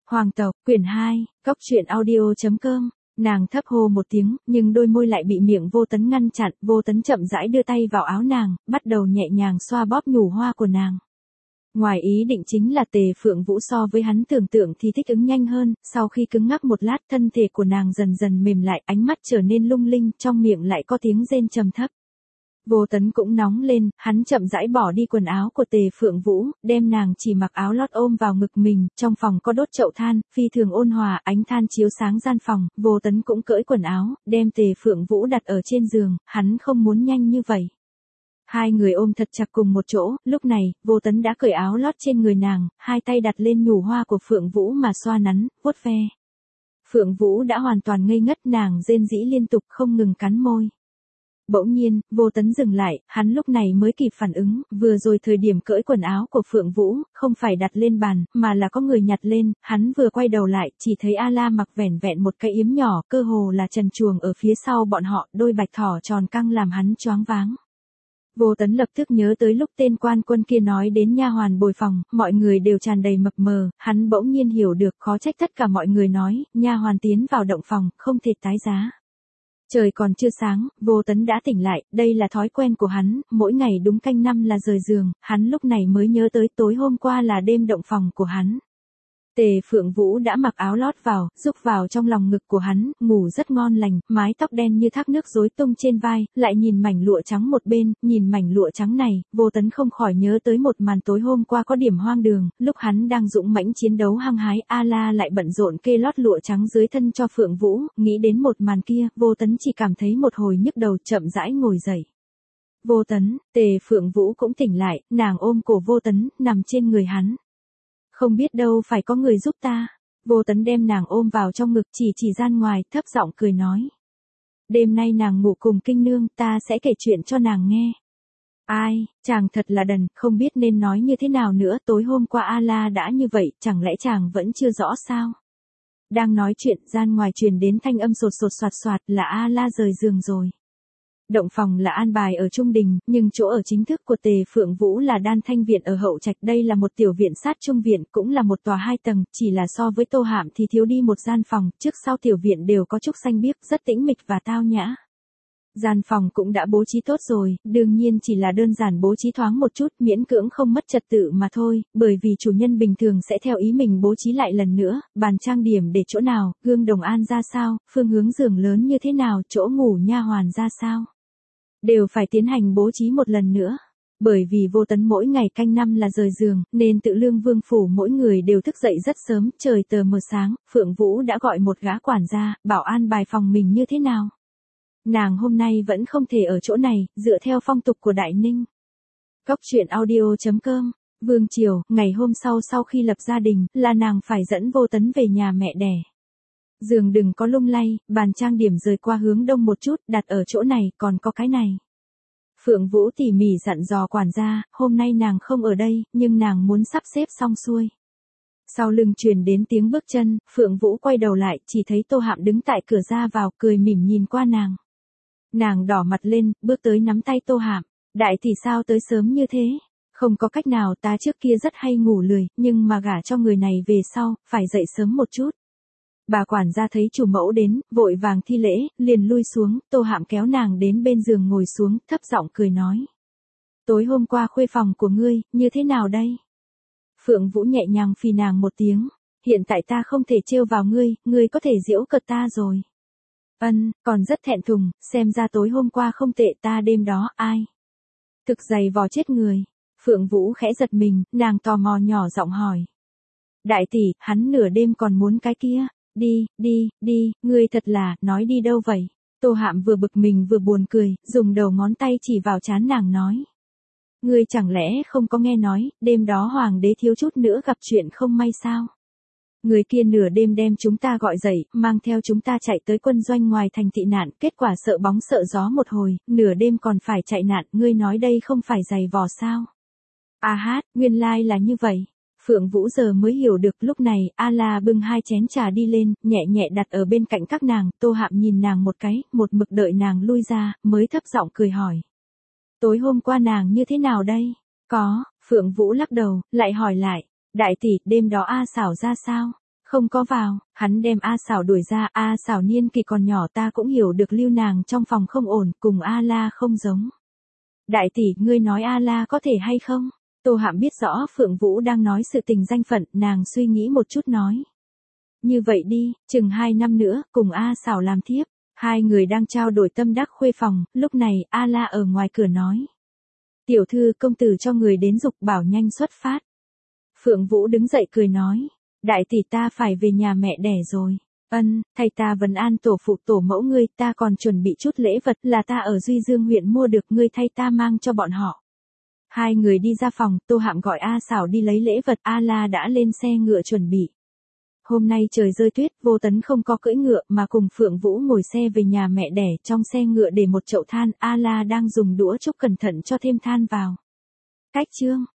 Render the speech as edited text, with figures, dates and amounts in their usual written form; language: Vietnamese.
Hoàng tộc, quyển 2, Cóc truyện audio.com. Nàng thấp hô một tiếng, nhưng đôi môi lại bị miệng Vô Tấn ngăn chặn. Vô Tấn chậm rãi đưa tay vào áo nàng, bắt đầu nhẹ nhàng xoa bóp nhủ hoa của nàng. Ngoài ý định chính là Tề Phượng Vũ so với hắn tưởng tượng thì thích ứng nhanh hơn, sau khi cứng ngắc một lát thân thể của nàng dần dần mềm lại, ánh mắt trở nên lung linh, trong miệng lại có tiếng rên trầm thấp. Vô Tấn cũng nóng lên, hắn chậm rãi bỏ đi quần áo của Tề Phượng Vũ, đem nàng chỉ mặc áo lót ôm vào ngực mình, trong phòng có đốt chậu than, phi thường ôn hòa, ánh than chiếu sáng gian phòng, Vô Tấn cũng cởi quần áo, đem Tề Phượng Vũ đặt ở trên giường, hắn không muốn nhanh như vậy. Hai người ôm thật chặt cùng một chỗ, lúc này, Vô Tấn đã cởi áo lót trên người nàng, hai tay đặt lên nhủ hoa của Phượng Vũ mà xoa nắn, vuốt ve. Phượng Vũ đã hoàn toàn ngây ngất, nàng rên rỉ liên tục không ngừng cắn môi. Bỗng nhiên, Vô Tấn dừng lại, hắn lúc này mới kịp phản ứng, vừa rồi thời điểm cởi quần áo của Phượng Vũ, không phải đặt lên bàn, mà là có người nhặt lên, hắn vừa quay đầu lại, chỉ thấy A La mặc vẻn vẹn một cái yếm nhỏ, cơ hồ là trần truồng ở phía sau bọn họ, đôi bạch thỏ tròn căng làm hắn choáng váng. Vô Tấn lập tức nhớ tới lúc tên quan quân kia nói đến nha hoàn bồi phòng, mọi người đều tràn đầy mập mờ, hắn bỗng nhiên hiểu được, khó trách tất cả mọi người nói, nha hoàn tiến vào động phòng, không thể tái giá. Trời còn chưa sáng, Vô Tấn đã tỉnh lại, đây là thói quen của hắn, mỗi ngày đúng canh 5 là rời giường, hắn lúc này mới nhớ tới tối hôm qua là đêm động phòng của hắn. Tề Phượng Vũ đã mặc áo lót vào, rúc vào trong lòng ngực của hắn, ngủ rất ngon lành, mái tóc đen như thác nước rối tung trên vai, lại nhìn mảnh lụa trắng một bên, nhìn mảnh lụa trắng này, Vô Tấn không khỏi nhớ tới một màn tối hôm qua có điểm hoang đường, lúc hắn đang dũng mãnh chiến đấu hăng hái, A La lại bận rộn kê lót lụa trắng dưới thân cho Phượng Vũ, nghĩ đến một màn kia, Vô Tấn chỉ cảm thấy một hồi nhức đầu, chậm rãi ngồi dậy. Vô Tấn, Tề Phượng Vũ cũng tỉnh lại, nàng ôm cổ Vô Tấn, nằm trên người hắn. Không biết đâu phải có người giúp ta. Vô Tấn đem nàng ôm vào trong ngực, chỉ gian ngoài, thấp giọng cười nói. Đêm nay nàng ngủ cùng Kinh Nương, ta sẽ kể chuyện cho nàng nghe. Ai, chàng thật là đần, không biết nên nói như thế nào nữa, tối hôm qua A La đã như vậy, chẳng lẽ chàng vẫn chưa rõ sao? Đang nói chuyện, gian ngoài truyền đến thanh âm sột sột soạt soạt, là A La rời giường rồi. Động phòng là an bài ở trung đình, nhưng chỗ ở chính thức của Tề Phượng Vũ là Đan Thanh Viện ở Hậu Trạch, đây là một tiểu viện sát trung viện, cũng là một tòa 2 tầng, chỉ là so với Tô Hạm thì thiếu đi một gian phòng, trước sau tiểu viện đều có trúc xanh biếc, rất tĩnh mịch và tao nhã. Gian phòng cũng đã bố trí tốt rồi, đương nhiên chỉ là đơn giản bố trí thoáng một chút, miễn cưỡng không mất trật tự mà thôi, bởi vì chủ nhân bình thường sẽ theo ý mình bố trí lại lần nữa, bàn trang điểm để chỗ nào, gương đồng an ra sao, phương hướng giường lớn như thế nào, chỗ ngủ nha hoàn ra sao. Đều phải tiến hành bố trí một lần nữa. Bởi vì Vô Tấn mỗi ngày canh 5 là rời giường, nên Tự Lương Vương phủ mỗi người đều thức dậy rất sớm, trời tờ mờ sáng, Phượng Vũ đã gọi một gã quản gia, bảo an bài phòng mình như thế nào. Nàng hôm nay vẫn không thể ở chỗ này, dựa theo phong tục của Đại Ninh. Cóc truyện audio.com. Vương triều, ngày hôm sau khi lập gia đình, là nàng phải dẫn Vô Tấn về nhà mẹ đẻ. Giường đừng có lung lay, bàn trang điểm rời qua hướng đông một chút, đặt ở chỗ này, còn có cái này. Phượng Vũ tỉ mỉ dặn dò quản gia, hôm nay nàng không ở đây, nhưng nàng muốn sắp xếp xong xuôi. Sau lưng truyền đến tiếng bước chân, Phượng Vũ quay đầu lại, chỉ thấy Tô Hạm đứng tại cửa ra vào, cười mỉm nhìn qua nàng. Nàng đỏ mặt lên, bước tới nắm tay Tô Hạm, đại tỷ sao tới sớm như thế? Không có cách nào, ta trước kia rất hay ngủ lười, nhưng mà gả cho người này về sau, phải dậy sớm một chút. Bà quản gia thấy chủ mẫu đến, vội vàng thi lễ, liền lui xuống, Tô Hạm kéo nàng đến bên giường ngồi xuống, thấp giọng cười nói. Tối hôm qua khuê phòng của ngươi, như thế nào đây? Phượng Vũ nhẹ nhàng phì nàng một tiếng, hiện tại ta không thể trêu vào ngươi có thể giễu cợt ta rồi. Còn rất thẹn thùng, xem ra tối hôm qua không tệ, ta đêm đó, ai? Thực dày vò chết người. Phượng Vũ khẽ giật mình, nàng tò mò nhỏ giọng hỏi. Đại tỷ, hắn nửa đêm còn muốn cái kia. Đi, ngươi thật là, nói đi đâu vậy? Tô Hạm vừa bực mình vừa buồn cười, dùng đầu ngón tay chỉ vào trán nàng nói. Ngươi chẳng lẽ không có nghe nói, đêm đó hoàng đế thiếu chút nữa gặp chuyện không may sao? Người kia nửa đêm đem chúng ta gọi dậy, mang theo chúng ta chạy tới quân doanh ngoài thành tị nạn, kết quả sợ bóng sợ gió một hồi, nửa đêm còn phải chạy nạn, ngươi nói đây không phải giày vò sao? Nguyên lai là như vậy. Phượng Vũ giờ mới hiểu được, lúc này, A La bưng 2 chén trà đi lên, nhẹ nhẹ đặt ở bên cạnh các nàng, Tô Hạm nhìn nàng một cái, một mực đợi nàng lui ra, mới thấp giọng cười hỏi. Tối hôm qua nàng như thế nào đây? Có, Phượng Vũ lắc đầu, lại hỏi lại, đại tỷ, đêm đó A Xảo ra sao? Không có vào, hắn đem A Xảo đuổi ra, A Xảo niên kỳ còn nhỏ ta cũng hiểu được lưu nàng trong phòng không ổn, cùng A La không giống. Đại tỷ, ngươi nói A La có thể hay không? Tô Hạm biết rõ Phượng Vũ đang nói sự tình danh phận, nàng suy nghĩ một chút nói. Như vậy đi, chừng 2 năm nữa, cùng A Xảo làm thiếp. Hai người đang trao đổi tâm đắc khuê phòng, lúc này, A La ở ngoài cửa nói. Tiểu thư công tử cho người đến dục bảo nhanh xuất phát. Phượng Vũ đứng dậy cười nói. Đại tỷ ta phải về nhà mẹ đẻ rồi. Thay ta vấn an tổ phụ tổ mẫu ngươi, ta còn chuẩn bị chút lễ vật là ta ở Duy Dương huyện mua được, ngươi thay ta mang cho bọn họ. Hai người đi ra phòng, Tô Hạm gọi A Xảo đi lấy lễ vật, A La đã lên xe ngựa chuẩn bị. Hôm nay trời rơi tuyết, Vô Tấn không có cưỡi ngựa mà cùng Phượng Vũ ngồi xe về nhà mẹ đẻ, trong xe ngựa để một chậu than, A La đang dùng đũa trúc cẩn thận cho thêm than vào. Cách chương